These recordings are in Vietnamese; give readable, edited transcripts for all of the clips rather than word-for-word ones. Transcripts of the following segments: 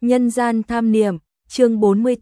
Nhân gian tham niệm, chương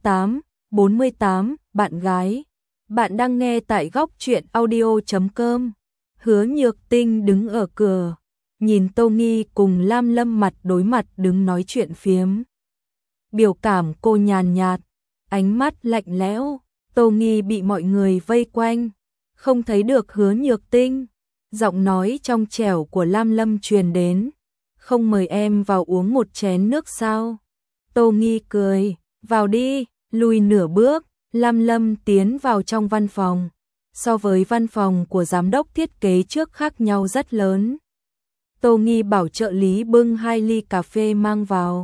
48, bạn gái. Bạn đang nghe tại góc truyện audio.com. Hứa Nhược Tinh đứng ở cửa, nhìn Tô Nghi cùng Lam Lâm mặt đối mặt đứng nói chuyện phiếm. Biểu cảm cô nhàn nhạt, ánh mắt lạnh lẽo. Tô Nghi bị mọi người vây quanh, không thấy được Hứa Nhược Tinh. Giọng nói trong trẻo của Lam Lâm truyền đến, không mời em vào uống một chén nước sao? Tô Nghi cười, vào đi. Lùi nửa bước, Lam Lâm tiến vào trong văn phòng. So với văn phòng của giám đốc thiết kế trước khác nhau rất lớn. Tô Nghi bảo trợ lý bưng 2 ly cà phê mang vào.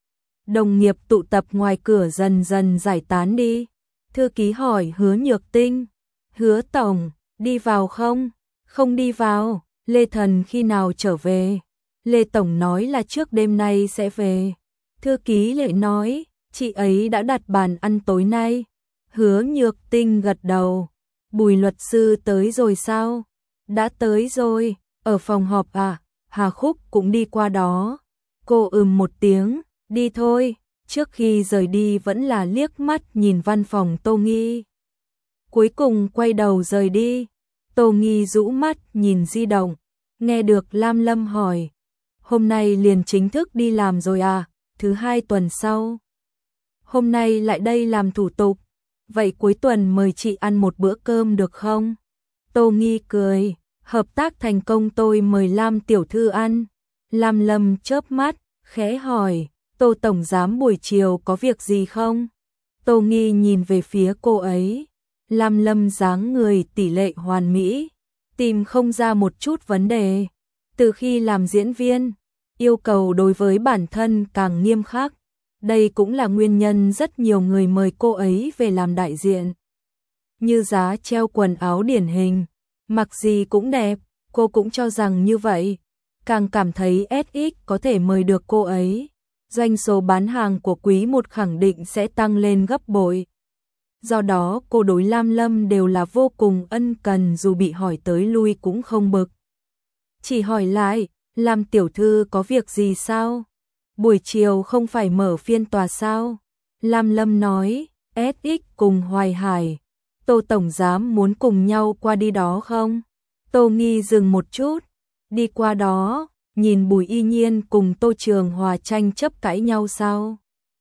Đồng nghiệp tụ tập ngoài cửa dần dần giải tán đi. Thư ký hỏi Hứa Nhược Tinh, Hứa tổng, đi vào không? Không đi vào. Lê Thần khi nào trở về? Lê tổng nói là trước đêm nay sẽ về. Thư ký lại nói, chị ấy đã đặt bàn ăn tối nay. Hứa Nhược Tinh gật đầu. Bùi luật sư tới rồi sao? Đã tới rồi, ở phòng họp à? Hà Khúc cũng đi qua đó. Cô một tiếng, đi thôi. Trước khi rời đi vẫn là liếc mắt nhìn văn phòng Tô Nghi. Cuối cùng quay đầu rời đi. Tô Nghi rũ mắt nhìn di động. Nghe được Lam Lâm hỏi, hôm nay liền chính thức đi làm rồi à? Thứ 2 tuần sau. Hôm nay lại đây làm thủ tục. Vậy cuối tuần mời chị ăn một bữa cơm được không? Tô Nghi cười, hợp tác thành công tôi mời Lam tiểu thư ăn. Lam Lâm chớp mắt, khẽ hỏi, Tô tổng giám buổi chiều có việc gì không? Tô Nghi nhìn về phía cô ấy. Lam Lâm dáng người tỷ lệ hoàn mỹ, tìm không ra một chút vấn đề. Từ khi làm diễn viên, yêu cầu đối với bản thân càng nghiêm khắc. Đây cũng là nguyên nhân rất nhiều người mời cô ấy về làm đại diện. Như giá treo quần áo điển hình, mặc gì cũng đẹp, cô cũng cho rằng như vậy. Càng cảm thấy SX có thể mời được cô ấy. Doanh số bán hàng của quý 1 khẳng định sẽ tăng lên gấp bội. Do đó cô đối Lam Lâm đều là vô cùng ân cần, dù bị hỏi tới lui cũng không bực. Chỉ hỏi lại, Lam tiểu thư có việc gì sao? Buổi chiều không phải mở phiên tòa sao? Lam Lâm nói, SX cùng Hoài Hải, Tô tổng giám muốn cùng nhau qua đi đó không? Tô Nghi dừng một chút, đi qua đó, nhìn Bùi Y Nhiên cùng Tô Trường Hòa tranh chấp cãi nhau sao?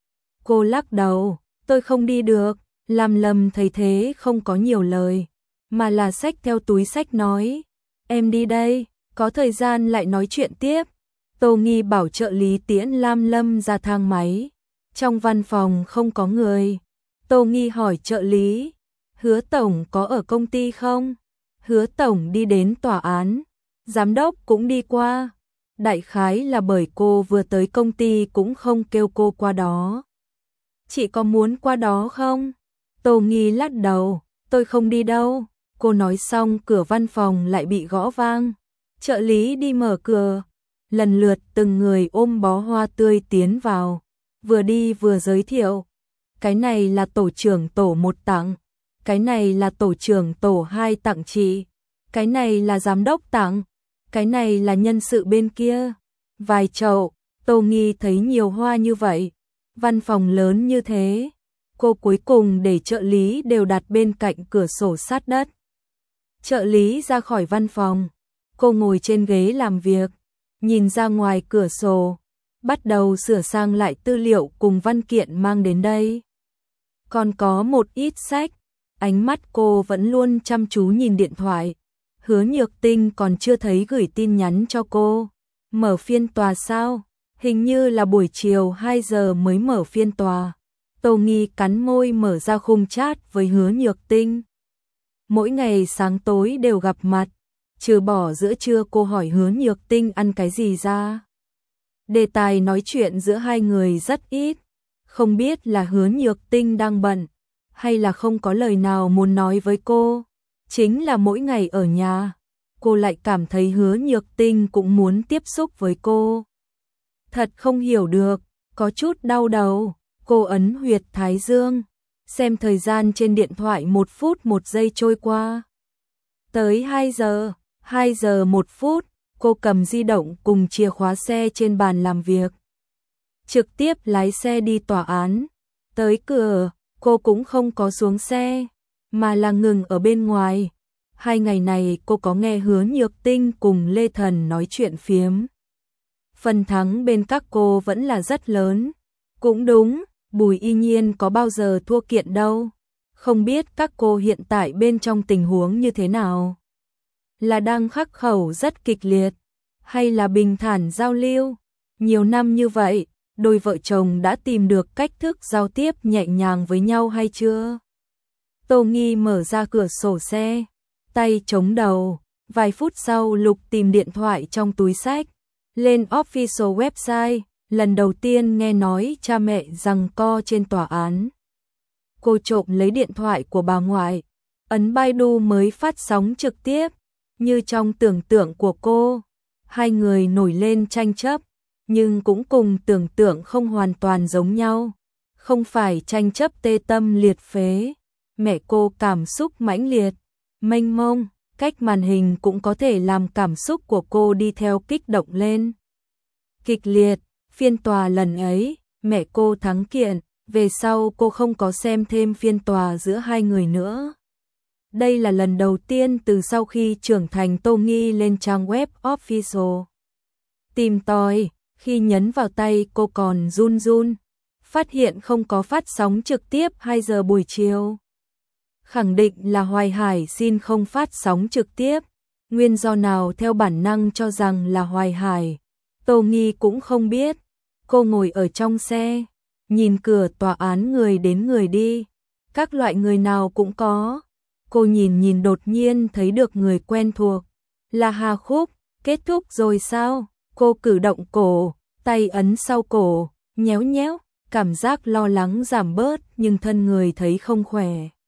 Cô lắc đầu, tôi không đi được. Lam Lâm thấy thế không có nhiều lời, mà là xách theo túi xách nói, em đi đây, có thời gian lại nói chuyện tiếp. Tô Nghi bảo trợ lý tiễn Lam Lâm ra thang máy. Trong văn phòng không có người. Tô Nghi hỏi trợ lý, Hứa tổng có ở công ty không? Hứa tổng đi đến tòa án, giám đốc cũng đi qua. Đại khái là bởi cô vừa tới công ty cũng không kêu cô qua đó. Chị có muốn qua đó không? Tô Nghi lắc đầu, tôi không đi đâu. Cô nói xong cửa văn phòng lại bị gõ vang. Trợ lý đi mở cửa. Lần lượt từng người ôm bó hoa tươi tiến vào. Vừa đi vừa giới thiệu. Cái này là tổ trưởng tổ 1 tặng. Cái này là tổ trưởng tổ 2 tặng chị. Cái này là giám đốc tặng. Cái này là nhân sự bên kia. Vài chậu. Tô Nghi thấy nhiều hoa như vậy. Văn phòng lớn như thế. Cô cuối cùng để trợ lý đều đặt bên cạnh cửa sổ sát đất. Trợ lý ra khỏi văn phòng. Cô ngồi trên ghế làm việc, nhìn ra ngoài cửa sổ, bắt đầu sửa sang lại tư liệu cùng văn kiện mang đến đây. Còn có một ít sách, ánh mắt cô vẫn luôn chăm chú nhìn điện thoại. Hứa Nhược Tinh còn chưa thấy gửi tin nhắn cho cô. Mở phiên tòa sao? Hình như là buổi chiều 2 giờ mới mở phiên tòa. Tô Nghi cắn môi mở ra khung chat với Hứa Nhược Tinh. Mỗi ngày sáng tối đều gặp mặt, trừ bỏ giữa trưa cô hỏi Hứa Nhược Tinh ăn cái gì ra. Đề tài nói chuyện giữa hai người rất ít, không biết là Hứa Nhược Tinh đang bận, hay là không có lời nào muốn nói với cô. Chính là mỗi ngày ở nhà, cô lại cảm thấy Hứa Nhược Tinh cũng muốn tiếp xúc với cô. Thật không hiểu được, có chút đau đầu. Cô ấn huyệt thái dương, xem thời gian trên điện thoại 1 phút 1 giây trôi qua. Tới 2 giờ 1 phút, cô cầm di động cùng chìa khóa xe trên bàn làm việc. trực tiếp lái xe đi tòa án. Tới cửa, cô cũng không có xuống xe, mà là ngừng ở bên ngoài. 2 ngày này cô có nghe Hứa Nhược Tinh cùng Lê Thần nói chuyện phiếm. Phần thắng bên các cô vẫn là rất lớn. Cũng đúng, Bùi Y Nhiên có bao giờ thua kiện đâu. Không biết các cô hiện tại bên trong tình huống như thế nào? Là đang khắc khẩu rất kịch liệt, hay là bình thản giao lưu? Nhiều năm như vậy, đôi vợ chồng đã tìm được cách thức giao tiếp nhẹ nhàng với nhau hay chưa? Tô Nghi mở ra cửa sổ xe, tay chống đầu, vài phút sau lục tìm điện thoại trong túi xách, lên official website, lần đầu tiên nghe nói cha mẹ giằng co trên tòa án. Cô trộm lấy điện thoại của bà ngoại, ấn Baidu mới phát sóng trực tiếp, như trong tưởng tượng của cô. Hai người nổi lên tranh chấp, nhưng cũng cùng tưởng tượng không hoàn toàn giống nhau. Không phải tranh chấp tê tâm liệt phế, mẹ cô cảm xúc mãnh liệt, mênh mông, cách màn hình cũng có thể làm cảm xúc của cô đi theo kích động lên. Kịch liệt, phiên tòa lần ấy, mẹ cô thắng kiện, về sau cô không có xem thêm phiên tòa giữa hai người nữa. Đây là lần đầu tiên từ sau khi trưởng thành Tô Nghi lên trang web official. Tìm tòi, khi nhấn vào tay cô còn run run, phát hiện không có phát sóng trực tiếp 2 giờ buổi chiều. Khẳng định là Hoài Hải xin không phát sóng trực tiếp, nguyên do nào theo bản năng cho rằng là Hoài Hải, Tô Nghi cũng không biết. Cô ngồi ở trong xe, nhìn cửa tòa án người đến người đi, các loại người nào cũng có. Cô nhìn đột nhiên thấy được người quen thuộc, là Hà Khúc. Kết thúc rồi sao? Cô cử động cổ, tay ấn sau cổ, nhéo nhéo, cảm giác lo lắng giảm bớt nhưng thân người thấy không khỏe.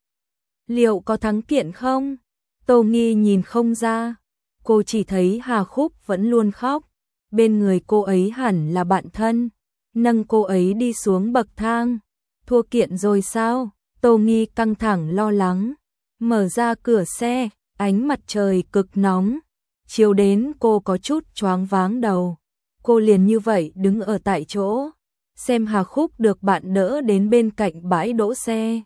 Liệu có thắng kiện không? Tô Nghi nhìn không ra, cô chỉ thấy Hà Khúc vẫn luôn khóc, bên người cô ấy hẳn là bạn thân, nâng cô ấy đi xuống bậc thang. Thua kiện rồi sao? Tô Nghi căng thẳng lo lắng, mở ra cửa xe, ánh mặt trời cực nóng, chiếu đến cô có chút choáng váng đầu. Cô liền như vậy đứng ở tại chỗ, xem Hà Khúc được bạn đỡ đến bên cạnh bãi đỗ xe.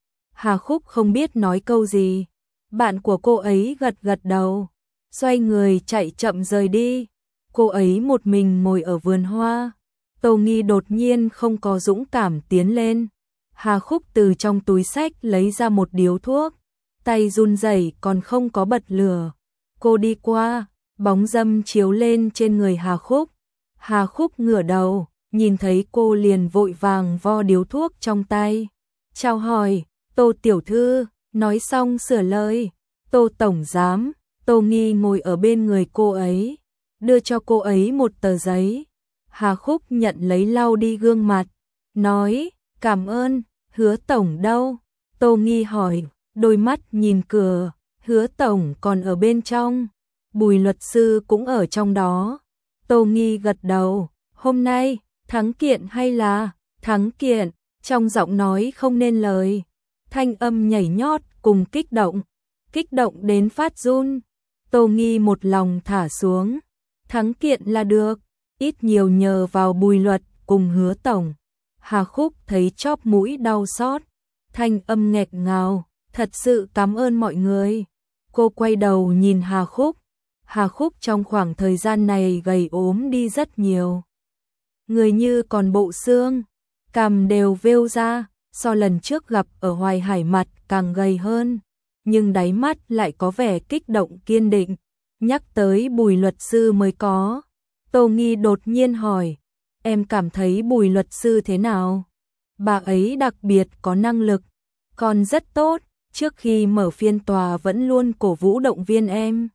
Hà Khúc không biết nói câu gì, bạn của cô ấy gật gật đầu, xoay người chạy chậm rời đi. Cô ấy một mình ngồi ở vườn hoa. Tô Nghi đột nhiên không có dũng cảm tiến lên. Hà Khúc từ trong túi xách lấy ra một điếu thuốc, tay run rẩy còn không có bật lửa. Cô đi qua, bóng râm chiếu lên trên người Hà Khúc. Hà Khúc ngửa đầu, nhìn thấy cô liền vội vàng vo điếu thuốc trong tay. Chào hỏi, Tô tiểu thư, nói xong sửa lời. Tô tổng giám. Tô Nghi ngồi ở bên người cô ấy, đưa cho cô ấy một tờ giấy. Hà Khúc nhận lấy lau đi gương mặt, nói, cảm ơn. Hứa tổng đâu? Tô Nghi hỏi, đôi mắt nhìn cửa. Hứa tổng còn ở bên trong, Bùi luật sư cũng ở trong đó. Tô Nghi gật đầu, hôm nay thắng kiện hay là thắng kiện? Trong giọng nói không nên lời, thanh âm nhảy nhót cùng kích động đến phát run. Tô Nghi một lòng thả xuống, thắng kiện là được, ít nhiều nhờ vào Bùi luật cùng Hứa tổng. Hà Khúc thấy chóp mũi đau xót, thanh âm nghẹt ngào, thật sự cảm ơn mọi người. Cô quay đầu nhìn Hà Khúc. Hà Khúc trong khoảng thời gian này gầy ốm đi rất nhiều. Người như còn bộ xương, cằm đều vêu ra, so lần trước gặp ở Hoài Hải mặt càng gầy hơn, nhưng đáy mắt lại có vẻ kích động kiên định. Nhắc tới Bùi luật sư mới có. Tô Nghi đột nhiên hỏi, em cảm thấy Bùi luật sư thế nào? Bà ấy đặc biệt có năng lực, còn rất tốt, trước khi mở phiên tòa vẫn luôn cổ vũ động viên em.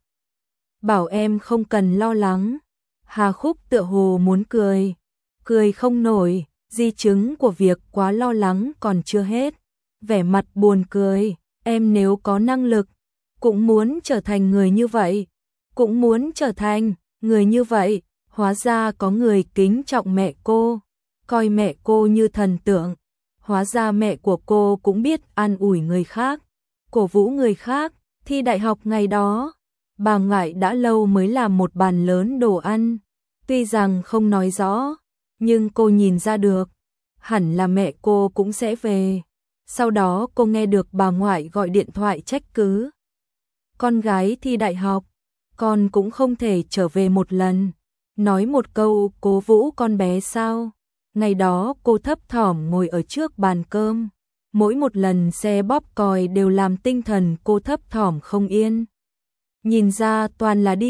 Bảo em không cần lo lắng. Hà Khúc tựa hồ muốn cười, cười không nổi, di chứng của việc quá lo lắng còn chưa hết. Vẻ mặt buồn cười, em nếu có năng lực, cũng muốn trở thành người như vậy, cũng muốn trở thành người như vậy. Hóa ra có người kính trọng mẹ cô, coi mẹ cô như thần tượng. Hóa ra mẹ của cô cũng biết an ủi người khác, cổ vũ người khác. Thi đại học ngày đó, bà ngoại đã lâu mới làm một bàn lớn đồ ăn. Tuy rằng không nói rõ, nhưng cô nhìn ra được, hẳn là mẹ cô cũng sẽ về. Sau đó cô nghe được bà ngoại gọi điện thoại trách cứ. Con gái thi đại học, con cũng không thể trở về một lần, nói một câu cố vũ con bé sao? Ngày đó cô thấp thỏm ngồi ở trước bàn cơm, mỗi một lần xe bóp còi đều làm tinh thần cô thấp thỏm không yên. Nhìn ra toàn là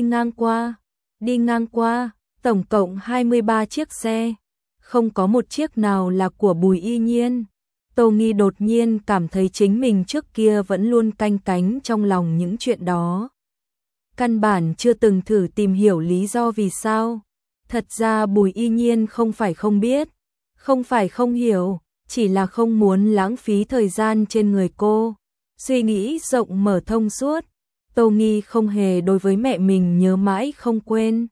đi ngang qua, tổng cộng 23 chiếc xe, không có một chiếc nào là của Bùi Y Nhiên. Tô Nghi đột nhiên cảm thấy chính mình trước kia vẫn luôn canh cánh trong lòng những chuyện đó. Căn bản chưa từng thử tìm hiểu lý do vì sao. Thật ra Bùi Y Nhiên không phải không biết, không phải không hiểu, chỉ là không muốn lãng phí thời gian trên người cô. Suy nghĩ rộng mở thông suốt, Tô Nghi không hề đối với mẹ mình nhớ mãi không quên.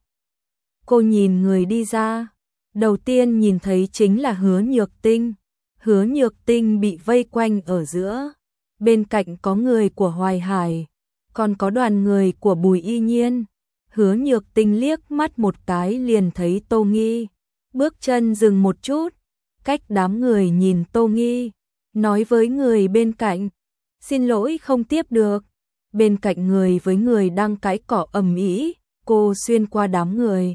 Cô nhìn người đi ra, đầu tiên nhìn thấy chính là Hứa Nhược Tinh. Hứa Nhược Tinh bị vây quanh ở giữa, bên cạnh có người của Hoài Hải, còn có đoàn người của Bùi Y Nhiên. Hứa Nhược Tinh liếc mắt một cái liền thấy Tô Nghi, bước chân dừng một chút, cách đám người nhìn Tô Nghi, nói với người bên cạnh, xin lỗi không tiếp được. Bên cạnh người với người đang cãi cọ ầm ĩ, cô xuyên qua đám người,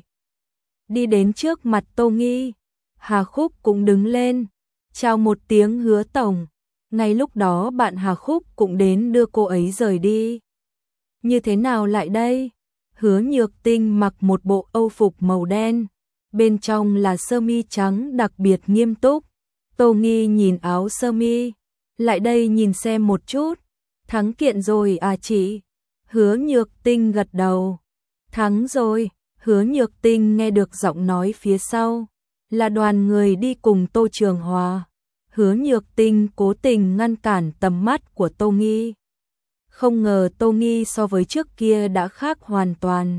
đi đến trước mặt Tô Nghi. Hà Khúc cũng đứng lên, chào một tiếng Hứa tổng. Ngay lúc đó bạn Hà Khúc cũng đến đưa cô ấy rời đi. Như thế nào lại đây? Hứa Nhược Tinh mặc một bộ âu phục màu đen, bên trong là sơ mi trắng đặc biệt nghiêm túc. Tô Nghi nhìn áo sơ mi, lại đây nhìn xem một chút. Thắng kiện rồi à chị? Hứa Nhược Tinh gật đầu. Thắng rồi. Hứa Nhược Tinh nghe được giọng nói phía sau, là đoàn người đi cùng Tô Trường Hòa. Hứa Nhược Tinh cố tình ngăn cản tầm mắt của Tô Nghi. Không ngờ Tô Nghi so với trước kia đã khác hoàn toàn.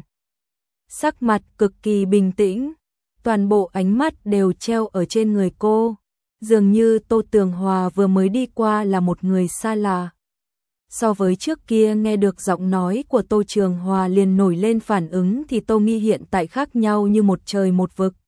Sắc mặt cực kỳ bình tĩnh, toàn bộ ánh mắt đều treo ở trên người cô, dường như Tô Tường Hòa vừa mới đi qua là một người xa lạ. So với trước kia nghe được giọng nói của Tô Trường Hòa liền nổi lên phản ứng thì Tô Nghi hiện tại khác nhau như một trời một vực.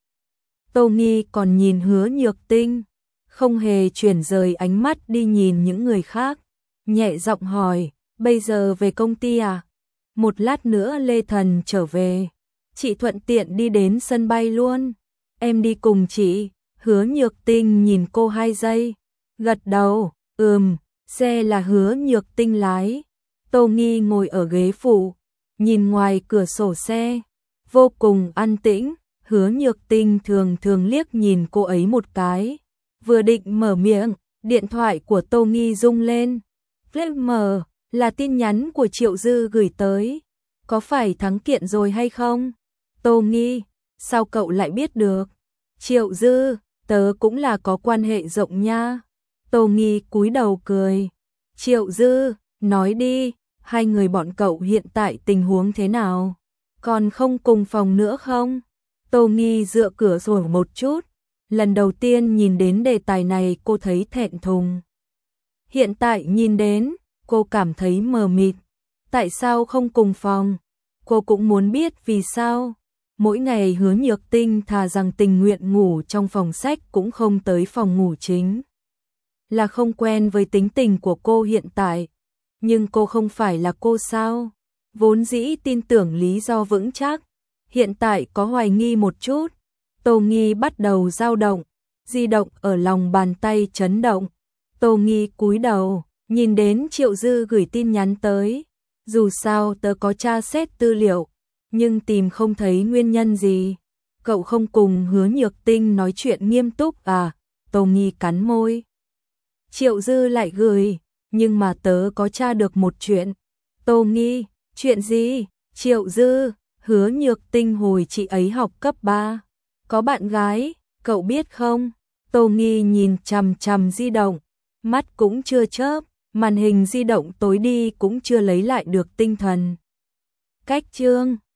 Tô Nghi còn nhìn Hứa Nhược Tinh, không hề chuyển rời ánh mắt đi nhìn những người khác, nhẹ giọng hỏi, bây giờ về công ty à? Một lát nữa Lê Thần trở về, chị thuận tiện đi đến sân bay luôn. Em đi cùng chị. Hứa Nhược Tinh nhìn cô 2 giây, gật đầu, xe là Hứa Nhược Tinh lái. Tô Nghi ngồi ở ghế phụ, nhìn ngoài cửa sổ xe, vô cùng an tĩnh. Hứa Nhược Tinh thường thường liếc nhìn cô ấy một cái, vừa định mở miệng, điện thoại của Tô Nghi rung lên. Flash là tin nhắn của Triệu Dư gửi tới. Có phải thắng kiện rồi hay không? Tô Nghi, sao cậu lại biết được? Triệu Dư, tớ cũng là có quan hệ rộng nha. Tô Nghi cúi đầu cười. Triệu Dư, nói đi, hai người bọn cậu hiện tại tình huống thế nào? Còn không cùng phòng nữa không? Tô Nghi dựa cửa sổ một chút. Lần đầu tiên nhìn đến đề tài này cô thấy thẹn thùng. Hiện tại nhìn đến, cô cảm thấy mờ mịt. Tại sao không cùng phòng? Cô cũng muốn biết vì sao. Mỗi ngày Hứa Nhược Tinh thà rằng tình nguyện ngủ trong phòng sách cũng không tới phòng ngủ chính. Là không quen với tính tình của cô hiện tại. Nhưng cô không phải là cô sao? Vốn dĩ tin tưởng lý do vững chắc. Hiện tại có hoài nghi một chút. Tô Nghi bắt đầu dao động. Di động ở lòng bàn tay chấn động. Tô Nghi cúi đầu, nhìn đến Triệu Dư gửi tin nhắn tới. Dù sao tớ có tra xét tư liệu, nhưng tìm không thấy nguyên nhân gì. Cậu không cùng Hứa Nhược Tinh nói chuyện nghiêm túc à? Tô Nghi cắn môi. Triệu Dư lại gửi, nhưng mà tớ có tra được một chuyện. Tô Nghi, chuyện gì? Triệu Dư, Hứa Nhược Tinh hồi chị ấy học cấp 3. Có bạn gái, cậu biết không? Tô Nghi nhìn chằm chằm di động, mắt cũng chưa chớp, màn hình di động tối đi cũng chưa lấy lại được tinh thần. Cách chương